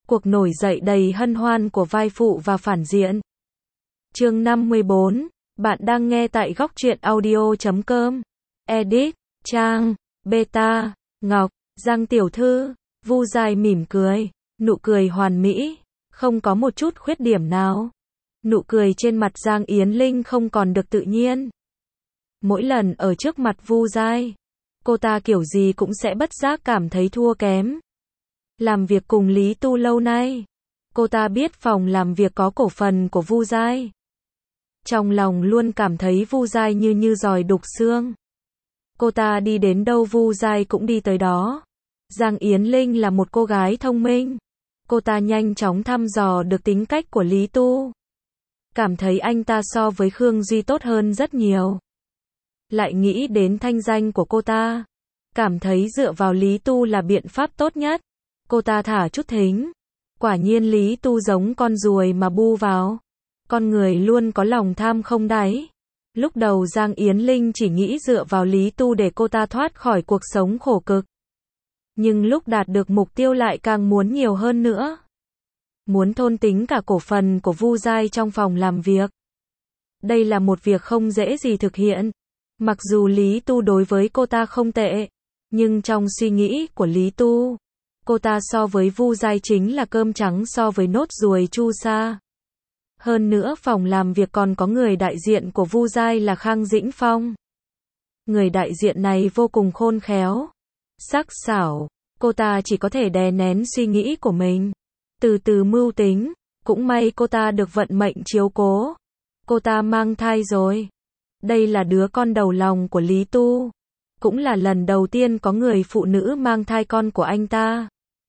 Cuộc nổi dậy đầy hân hoan của vai phụ và phản diện. Chương 54, bạn đang nghe tại góc truyện audio.com. Edit, Trang, Beta, Ngọc, Giang tiểu thư, Vu Giai mỉm cười, nụ cười hoàn mỹ, không có một chút khuyết điểm nào. Nụ cười trên mặt Giang Yến Linh không còn được tự nhiên. Mỗi lần ở trước mặt Vu Giai, cô ta kiểu gì cũng sẽ bất giác cảm thấy thua kém. Làm việc cùng Lý Tu lâu nay, cô ta biết phòng làm việc có cổ phần của Vu Giai. Trong lòng luôn cảm thấy Vu Giai như giỏi đục xương. Cô ta đi đến đâu Vu Giai cũng đi tới đó. Giang Yến Linh là một cô gái thông minh. Cô ta nhanh chóng thăm dò được tính cách của Lý Tu. Cảm thấy anh ta so với Khương Duy tốt hơn rất nhiều. Lại nghĩ đến thanh danh của cô ta. Cảm thấy dựa vào Lý Tu là biện pháp tốt nhất. Cô ta thả chút thính. Quả nhiên Lý Tu giống con ruồi mà bu vào. Con người luôn có lòng tham không đáy. Lúc đầu Giang Yến Linh chỉ nghĩ dựa vào Lý Tu để cô ta thoát khỏi cuộc sống khổ cực. Nhưng lúc đạt được mục tiêu lại càng muốn nhiều hơn nữa. Muốn thôn tính cả cổ phần của Vu Giai trong phòng làm việc. Đây là một việc không dễ gì thực hiện. Mặc dù Lý Tu đối với cô ta không tệ, nhưng trong suy nghĩ của Lý Tu, cô ta so với Vu Giai chính là cơm trắng so với nốt ruồi chu sa. Hơn nữa phòng làm việc còn có người đại diện của Vu Giai là Khang Dĩnh Phong. Người đại diện này vô cùng khôn khéo, sắc sảo, cô ta chỉ có thể đè nén suy nghĩ của mình, từ từ mưu tính, cũng may cô ta được vận mệnh chiếu cố. Cô ta mang thai rồi. Đây là đứa con đầu lòng của Lý Tu. Cũng là lần đầu tiên có người phụ nữ mang thai con của anh ta.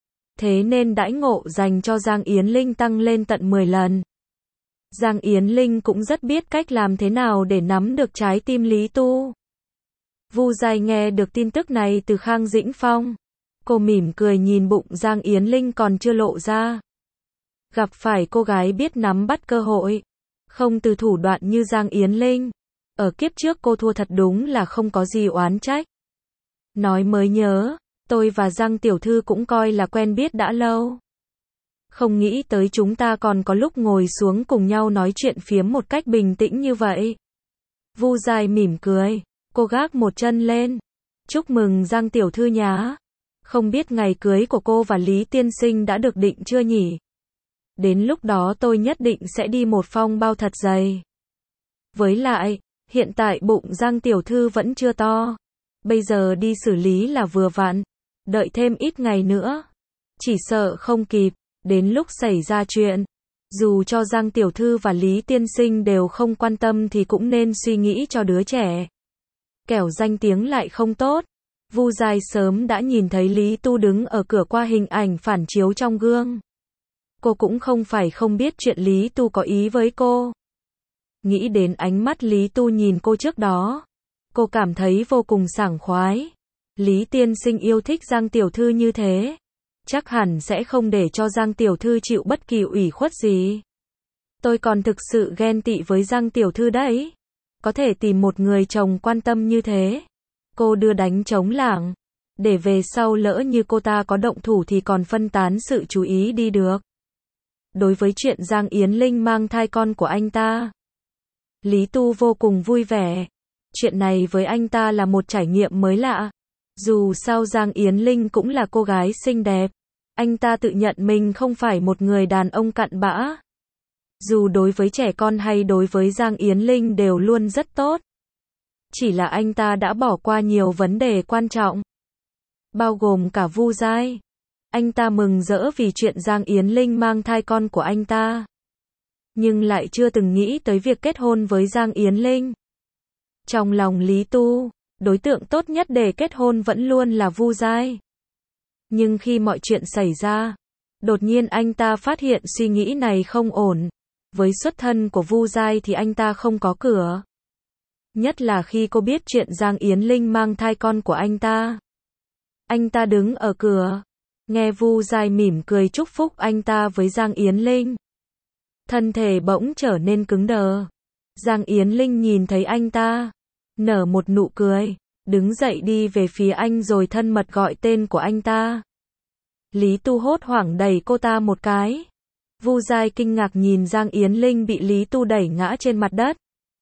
Thế nên đãi ngộ dành cho Giang Yến Linh tăng lên tận 10 lần. Giang Yến Linh cũng rất biết cách làm thế nào để nắm được trái tim Lý Tu. Vu Giai nghe được tin tức này từ Khang Dĩnh Phong. Cô mỉm cười nhìn bụng Giang Yến Linh còn chưa lộ ra. Gặp phải cô gái biết nắm bắt cơ hội, không từ thủ đoạn như Giang Yến Linh. Ở kiếp trước cô thua thật đúng là không có gì oán trách. Nói mới nhớ, tôi và Giang tiểu thư cũng coi là quen biết đã lâu. Không nghĩ tới chúng ta còn có lúc ngồi xuống cùng nhau nói chuyện phiếm một cách bình tĩnh như vậy. Vu Giai mỉm cười, cô gác một chân lên. Chúc mừng Giang tiểu thư nhá. Không biết ngày cưới của cô và Lý tiên sinh đã được định chưa nhỉ? Đến lúc đó tôi nhất định sẽ đi một phong bao thật dày. Với lại, hiện tại bụng Giang tiểu thư vẫn chưa to. Bây giờ đi xử lý là vừa vặn. Đợi thêm ít ngày nữa, chỉ sợ không kịp. Đến lúc xảy ra chuyện, dù cho Giang tiểu thư và Lý tiên sinh đều không quan tâm thì cũng nên suy nghĩ cho đứa trẻ. Kẻo danh tiếng lại không tốt. Vu Giai sớm đã nhìn thấy Lý Tu đứng ở cửa qua hình ảnh phản chiếu trong gương. Cô cũng không phải không biết chuyện Lý Tu có ý với cô. Nghĩ đến ánh mắt Lý Tu nhìn cô trước đó, cô cảm thấy vô cùng sảng khoái. Lý tiên sinh yêu thích Giang tiểu thư như thế, chắc hẳn sẽ không để cho Giang tiểu thư chịu bất kỳ ủy khuất gì. Tôi còn thực sự ghen tị với Giang tiểu thư đấy. Có thể tìm một người chồng quan tâm như thế. Cô đưa đánh trống lảng, để về sau lỡ như cô ta có động thủ thì còn phân tán sự chú ý đi được. Đối với chuyện Giang Yến Linh mang thai con của anh ta, Lý Tu vô cùng vui vẻ. Chuyện này với anh ta là một trải nghiệm mới lạ. Dù sao Giang Yến Linh cũng là cô gái xinh đẹp. Anh ta tự nhận mình không phải một người đàn ông cặn bã. Dù đối với trẻ con hay đối với Giang Yến Linh đều luôn rất tốt. Chỉ là anh ta đã bỏ qua nhiều vấn đề quan trọng, bao gồm cả Vu Giai. Anh ta mừng rỡ vì chuyện Giang Yến Linh mang thai con của anh ta, nhưng lại chưa từng nghĩ tới việc kết hôn với Giang Yến Linh. Trong lòng Lý Tu, đối tượng tốt nhất để kết hôn vẫn luôn là Vu Giai. Nhưng khi mọi chuyện xảy ra, đột nhiên anh ta phát hiện suy nghĩ này không ổn. Với xuất thân của Vu Giai thì anh ta không có cửa. Nhất là khi cô biết chuyện Giang Yến Linh mang thai con của anh ta. Anh ta đứng ở cửa, nghe Vu Giai mỉm cười chúc phúc anh ta với Giang Yến Linh. Thân thể bỗng trở nên cứng đờ. Giang Yến Linh nhìn thấy anh ta, nở một nụ cười, đứng dậy đi về phía anh rồi thân mật gọi tên của anh ta. Lý Tu hốt hoảng đẩy cô ta một cái. Vu Giai kinh ngạc nhìn Giang Yến Linh bị Lý Tu đẩy ngã trên mặt đất.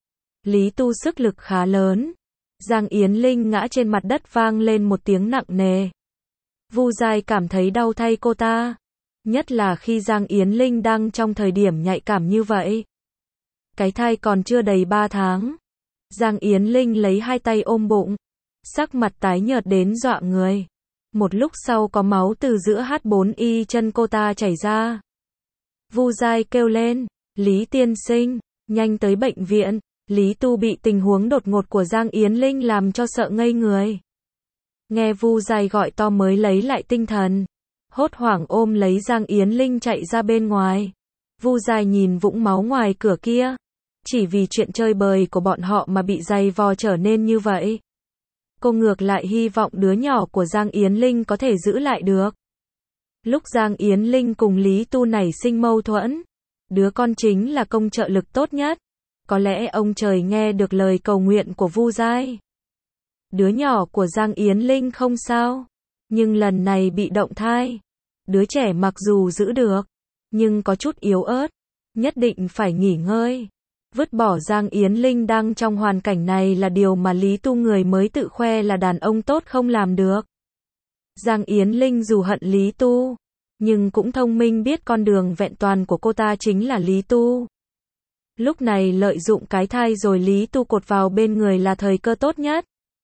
Lý Tu sức lực khá lớn. Giang Yến Linh ngã trên mặt đất vang lên một tiếng nặng nề. Vu Giai cảm thấy đau thay cô ta. Nhất là khi Giang Yến Linh đang trong thời điểm nhạy cảm như vậy. Cái thai còn chưa đầy 3 tháng. Giang Yến Linh lấy hai tay ôm bụng. Sắc mặt tái nhợt đến dọa người. Một lúc sau có máu từ giữa H4Y chân cô ta chảy ra. Vu Giai kêu lên, Lý tiên sinh, nhanh tới bệnh viện. Lý Tu bị tình huống đột ngột của Giang Yến Linh làm cho sợ ngây người. Nghe Vu Giai gọi to mới lấy lại tinh thần. Hốt hoảng ôm lấy Giang Yến Linh chạy ra bên ngoài. Vu Giai nhìn vũng máu ngoài cửa kia. Chỉ vì chuyện chơi bời của bọn họ mà bị giày vò trở nên như vậy. Cô ngược lại hy vọng đứa nhỏ của Giang Yến Linh có thể giữ lại được. Lúc Giang Yến Linh cùng Lý Tu nảy sinh mâu thuẫn, đứa con chính là công trợ lực tốt nhất. Có lẽ ông trời nghe được lời cầu nguyện của Vu Giai. Đứa nhỏ của Giang Yến Linh không sao, nhưng lần này bị động thai. Đứa trẻ mặc dù giữ được, nhưng có chút yếu ớt, nhất định phải nghỉ ngơi. Vứt bỏ Giang Yến Linh đang trong hoàn cảnh này là điều mà Lý Tu người mới tự khoe là đàn ông tốt không làm được. Giang Yến Linh dù hận Lý Tu, nhưng cũng thông minh biết con đường vẹn toàn của cô ta chính là Lý Tu. Lúc này lợi dụng cái thai rồi Lý Tu cột vào bên người là thời cơ tốt nhất.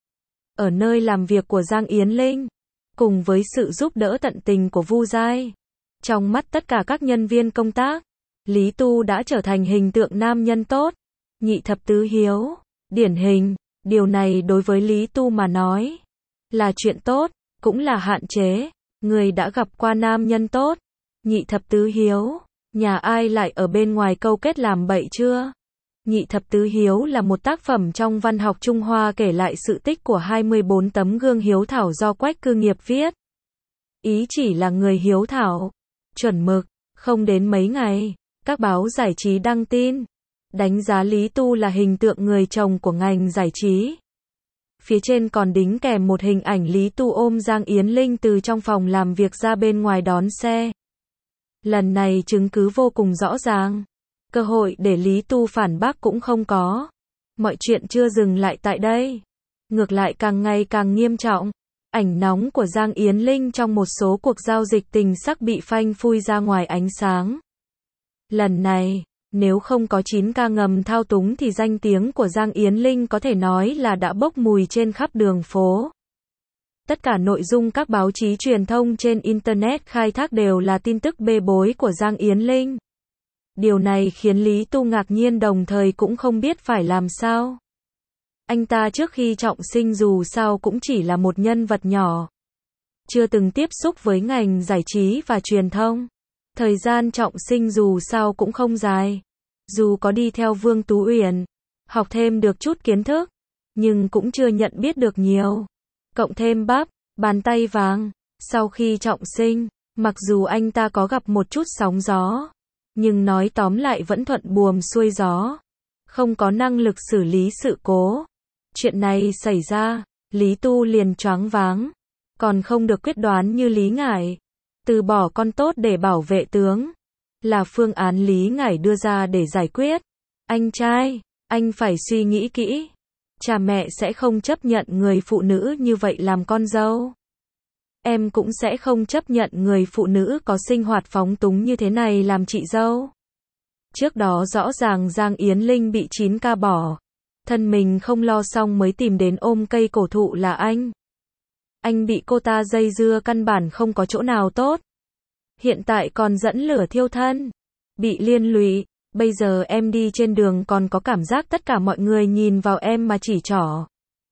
Ở nơi làm việc của Giang Yến Linh, cùng với sự giúp đỡ tận tình của Vu Giai, trong mắt tất cả các nhân viên công tác, Lý Tu đã trở thành hình tượng nam nhân tốt, nhị thập tứ hiếu, điển hình. Điều này đối với Lý Tu mà nói là chuyện tốt, cũng là hạn chế. Người đã gặp qua nam nhân tốt, nhị thập tứ hiếu, nhà ai lại ở bên ngoài câu kết làm bậy chưa? Nhị thập tứ hiếu là một tác phẩm trong văn học Trung Hoa kể lại sự tích của 24 tấm gương hiếu thảo do Quách Cư Nghiệp viết. Ý chỉ là người hiếu thảo, chuẩn mực. Không đến mấy ngày, các báo giải trí đăng tin, đánh giá Lý Tu là hình tượng người chồng của ngành giải trí. Phía trên còn đính kèm một hình ảnh Lý Tu ôm Giang Yến Linh từ trong phòng làm việc ra bên ngoài đón xe. Lần này chứng cứ vô cùng rõ ràng. Cơ hội để Lý Tu phản bác cũng không có. Mọi chuyện chưa dừng lại tại đây. Ngược lại càng ngày càng nghiêm trọng. Ảnh nóng của Giang Yến Linh trong một số cuộc giao dịch tình sắc bị phanh phui ra ngoài ánh sáng. Lần này, nếu không có 9K ngầm thao túng thì danh tiếng của Giang Yến Linh có thể nói là đã bốc mùi trên khắp đường phố. Tất cả nội dung các báo chí truyền thông trên Internet khai thác đều là tin tức bê bối của Giang Yến Linh. Điều này khiến Lý Tu ngạc nhiên đồng thời cũng không biết phải làm sao. Anh ta trước khi trọng sinh dù sao cũng chỉ là một nhân vật nhỏ. Chưa từng tiếp xúc với ngành giải trí và truyền thông. Thời gian trọng sinh dù sao cũng không dài. Dù có đi theo Vương Tú Uyển, học thêm được chút kiến thức, nhưng cũng chưa nhận biết được nhiều. Cộng thêm bắp, bàn tay vàng, sau khi trọng sinh, mặc dù anh ta có gặp một chút sóng gió, nhưng nói tóm lại vẫn thuận buồm xuôi gió. Không có năng lực xử lý sự cố. Chuyện này xảy ra, Lý Tu liền choáng váng. Còn không được quyết đoán như Lý Ngải. Từ bỏ con tốt để bảo vệ tướng. Là phương án Lý Ngải đưa ra để giải quyết. Anh trai, anh phải suy nghĩ kỹ. Cha mẹ sẽ không chấp nhận người phụ nữ như vậy làm con dâu. Em cũng sẽ không chấp nhận người phụ nữ có sinh hoạt phóng túng như thế này làm chị dâu. Trước đó rõ ràng Giang Yến Linh bị 9K bỏ. Thân mình không lo xong mới tìm đến ôm cây cổ thụ là anh. Anh bị cô ta dây dưa căn bản không có chỗ nào tốt. Hiện tại còn dẫn lửa thiêu thân. Bị liên lụy. Bây giờ em đi trên đường còn có cảm giác tất cả mọi người nhìn vào em mà chỉ trỏ.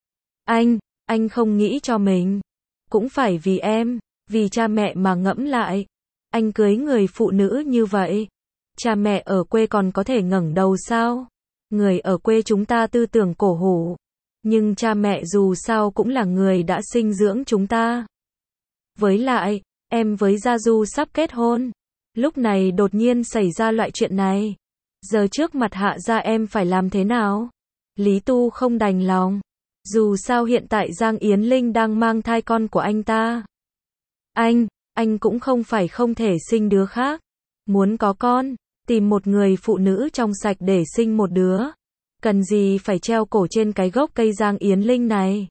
Anh không nghĩ cho mình. Cũng phải vì em, vì cha mẹ mà ngẫm lại. Anh cưới người phụ nữ như vậy. Cha mẹ ở quê còn có thể ngẩng đầu sao? Người ở quê chúng ta tư tưởng cổ hủ. Nhưng cha mẹ dù sao cũng là người đã sinh dưỡng chúng ta. Với lại, em với Gia Du sắp kết hôn. Lúc này đột nhiên xảy ra loại chuyện này. Giờ trước mặt Hạ gia em phải làm thế nào? Lý Tu không đành lòng. Dù sao hiện tại Giang Yến Linh đang mang thai con của anh ta. anh cũng không phải không thể sinh đứa khác. Muốn có con, tìm một người phụ nữ trong sạch để sinh một đứa. Cần gì phải treo cổ trên cái gốc cây Giang Yến Linh này.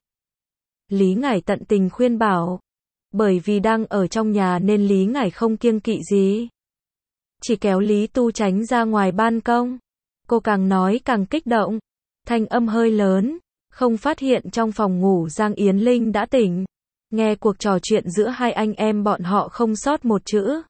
Lý Ngải tận tình khuyên bảo. Bởi vì đang ở trong nhà nên Lý Ngải không kiêng kỵ gì. Chỉ kéo Lý Tu Chánh ra ngoài ban công. Cô càng nói càng kích động. Thanh âm hơi lớn. Không phát hiện trong phòng ngủ Giang Yến Linh đã tỉnh. Nghe cuộc trò chuyện giữa hai anh em bọn họ không sót một chữ.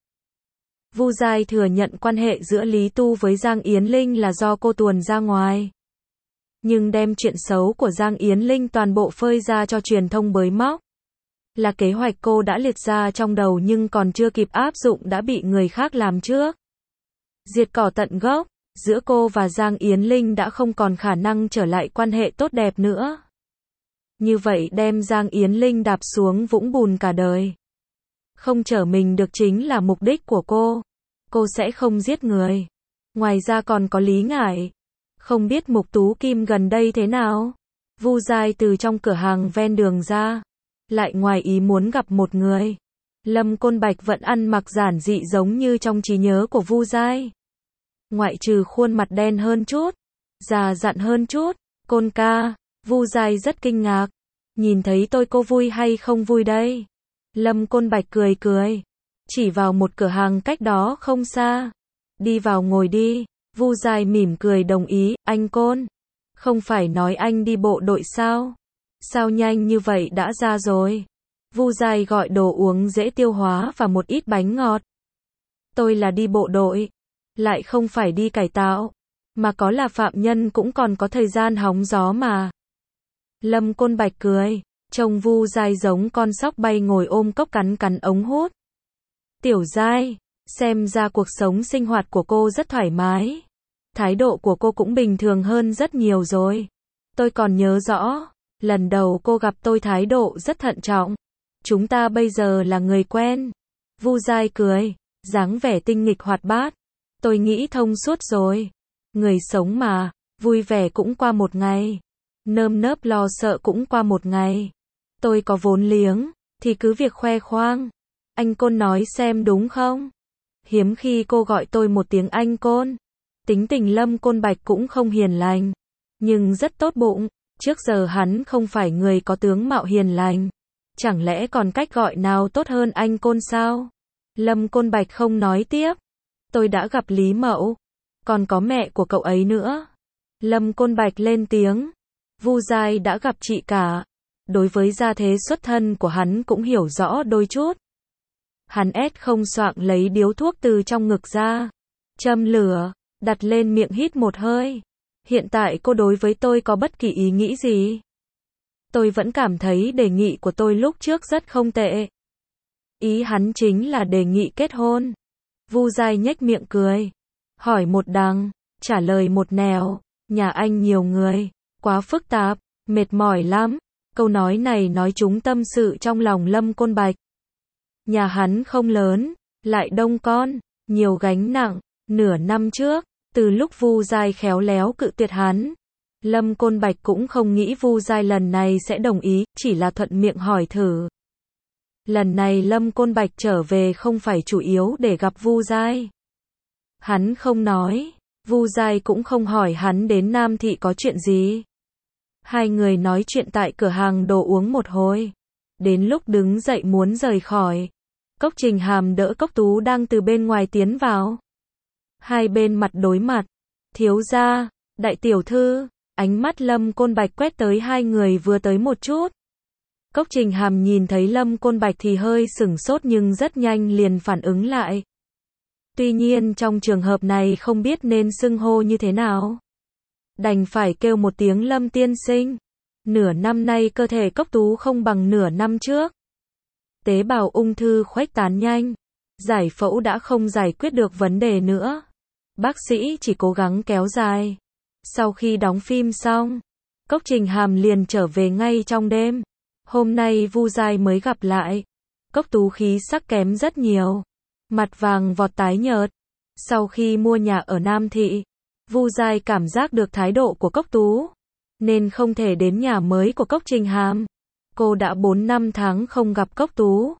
Vu Giai thừa nhận quan hệ giữa Lý Tu với Giang Yến Linh là do cô tuồn ra ngoài. Nhưng đem chuyện xấu của Giang Yến Linh toàn bộ phơi ra cho truyền thông bới móc. Là kế hoạch cô đã liệt ra trong đầu nhưng còn chưa kịp áp dụng đã bị người khác làm trước. Diệt cỏ tận gốc, giữa cô và Giang Yến Linh đã không còn khả năng trở lại quan hệ tốt đẹp nữa. Như vậy đem Giang Yến Linh đạp xuống vũng bùn cả đời. Không trở mình được chính là mục đích của cô. Cô sẽ không giết người. Ngoài ra còn có Lý Ngải. Không biết Mục Tú Kim gần đây thế nào? Vu Giai từ trong cửa hàng ven đường ra. Lại ngoài ý muốn gặp một người. Lâm Côn Bạch vẫn ăn mặc giản dị giống như trong trí nhớ của Vu Giai. Ngoại trừ khuôn mặt đen hơn chút. Già dặn hơn chút. Côn ca. Vu Giai rất kinh ngạc. Nhìn thấy tôi cô vui hay không vui đây? Lâm Côn Bạch cười cười. Chỉ vào một cửa hàng cách đó không xa. Đi vào ngồi đi. Vu Giai mỉm cười đồng ý. Anh Côn. Không phải nói anh đi bộ đội sao? Sao nhanh như vậy đã ra rồi? Vu Giai gọi đồ uống dễ tiêu hóa và một ít bánh ngọt. Tôi là đi bộ đội. Lại không phải đi cải tạo. Mà có là phạm nhân cũng còn có thời gian hóng gió mà. Lâm Côn Bạch cười. Trông Vu Giai giống con sóc bay ngồi ôm cốc cắn cắn ống hút. Tiểu Giai, xem ra cuộc sống sinh hoạt của cô rất thoải mái. Thái độ của cô cũng bình thường hơn rất nhiều rồi. Tôi còn nhớ rõ, lần đầu cô gặp tôi thái độ rất thận trọng. Chúng ta bây giờ là người quen. Vu Giai cười, dáng vẻ tinh nghịch hoạt bát. Tôi nghĩ thông suốt rồi. Người sống mà, vui vẻ cũng qua một ngày. Nơm nớp lo sợ cũng qua một ngày. Tôi có vốn liếng, thì cứ việc khoe khoang. Anh Côn nói xem đúng không? Hiếm khi cô gọi tôi một tiếng anh Côn. Tính tình Lâm Côn Bạch cũng không hiền lành. Nhưng rất tốt bụng. Trước giờ hắn không phải người có tướng mạo hiền lành. Chẳng lẽ còn cách gọi nào tốt hơn anh Côn sao? Lâm Côn Bạch không nói tiếp. Tôi đã gặp Lý Mậu. Còn có mẹ của cậu ấy nữa. Lâm Côn Bạch lên tiếng. Vu Giai đã gặp chị cả. Đối với gia thế xuất thân của hắn cũng hiểu rõ đôi chút. Hắn không xoạng lấy điếu thuốc từ trong ngực ra. Châm lửa, đặt lên miệng hít một hơi. Hiện tại cô đối với tôi có bất kỳ ý nghĩ gì? Tôi vẫn cảm thấy đề nghị của tôi lúc trước rất không tệ. Ý hắn chính là đề nghị kết hôn. Vu Giai nhếch miệng cười. Hỏi một đằng, trả lời một nẻo. Nhà anh nhiều người, quá phức tạp, mệt mỏi lắm. Câu nói này nói trúng tâm sự trong lòng Lâm Côn Bạch. Nhà hắn không lớn, lại đông con, nhiều gánh nặng. Nửa năm trước, từ lúc Vu Giai khéo léo cự tuyệt hắn, Lâm Côn Bạch cũng không nghĩ Vu Giai lần này sẽ đồng ý, chỉ là thuận miệng hỏi thử. Lần này Lâm Côn Bạch trở về không phải chủ yếu để gặp Vu Giai. Hắn không nói, Vu Giai cũng không hỏi hắn đến Nam Thị có chuyện gì. Hai người nói chuyện tại cửa hàng đồ uống một hồi. Đến lúc đứng dậy muốn rời khỏi, Cốc Trình Hàm đỡ Cốc Tú đang từ bên ngoài tiến vào. Hai bên mặt đối mặt. Thiếu gia, đại tiểu thư, ánh mắt Lâm Côn Bạch quét tới hai người vừa tới một chút. Cốc Trình Hàm nhìn thấy Lâm Côn Bạch thì hơi sửng sốt nhưng rất nhanh liền phản ứng lại. Tuy nhiên trong trường hợp này không biết nên xưng hô như thế nào. Đành phải kêu một tiếng Lâm tiên sinh. Nửa năm nay cơ thể Cốc Tú không bằng nửa năm trước. Tế bào ung thư khuếch tán nhanh. Giải phẫu đã không giải quyết được vấn đề nữa. Bác sĩ chỉ cố gắng kéo dài. Sau khi đóng phim xong, Cốc Trình Hàm liền trở về ngay trong đêm. Hôm nay Vu Giai mới gặp lại. Cốc Tú khí sắc kém rất nhiều. Mặt vàng vọt tái nhợt. Sau khi mua nhà ở Nam Thị, Vu Giai cảm giác được thái độ của Cốc Tú, nên không thể đến nhà mới của Cốc Trình Hàm. Cô đã 4 năm tháng không gặp Cốc Tú.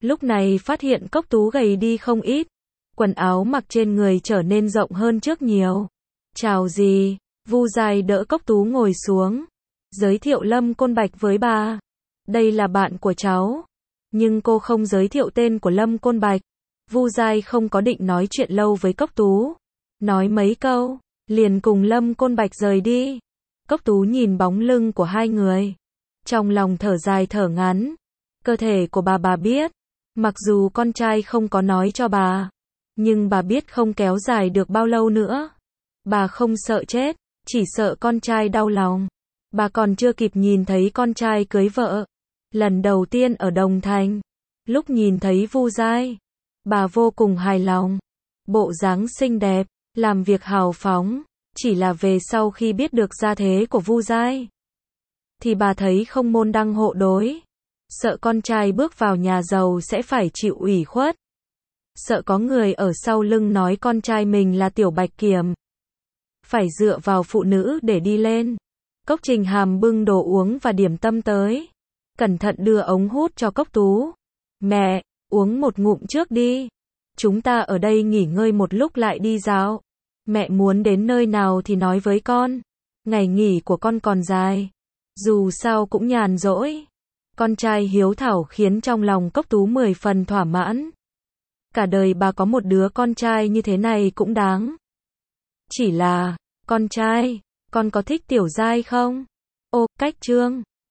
Lúc này phát hiện Cốc Tú gầy đi không ít, quần áo mặc trên người trở nên rộng hơn trước nhiều. Chào dì, Vu Giai đỡ Cốc Tú ngồi xuống, giới thiệu Lâm Côn Bạch với bà. Đây là bạn của cháu. Nhưng cô không giới thiệu tên của Lâm Côn Bạch. Vu Giai không có định nói chuyện lâu với Cốc Tú. Nói mấy câu, liền cùng Lâm Côn Bạch rời đi. Cốc Tú nhìn bóng lưng của hai người, trong lòng thở dài thở ngắn. Cơ thể của bà biết. Mặc dù con trai không có nói cho bà, nhưng bà biết không kéo dài được bao lâu nữa. Bà không sợ chết, chỉ sợ con trai đau lòng. Bà còn chưa kịp nhìn thấy con trai cưới vợ. Lần đầu tiên ở Đồng Thành, lúc nhìn thấy Vu Giai, bà vô cùng hài lòng. Bộ dáng xinh đẹp, làm việc hào phóng. Chỉ là về sau khi biết được gia thế của Vu Giai, thì bà thấy không môn đăng hộ đối. Sợ con trai bước vào nhà giàu sẽ phải chịu ủy khuất. Sợ có người ở sau lưng nói con trai mình là tiểu bạch kiểm, phải dựa vào phụ nữ để đi lên. Cốc Trình Hàm bưng đồ uống và điểm tâm tới, cẩn thận đưa ống hút cho Cốc Tú. Mẹ, uống một ngụm trước đi. Chúng ta ở đây nghỉ ngơi một lúc lại đi dạo. Mẹ muốn đến nơi nào thì nói với con. Ngày nghỉ của con còn dài. Dù sao cũng nhàn rỗi. Con trai hiếu thảo khiến trong lòng Cốc Tú 10 phần thỏa mãn. Cả đời bà có một đứa con trai như thế này cũng đáng. Chỉ là, con trai, con có thích Tiểu Giai không? Ô, cách Trương.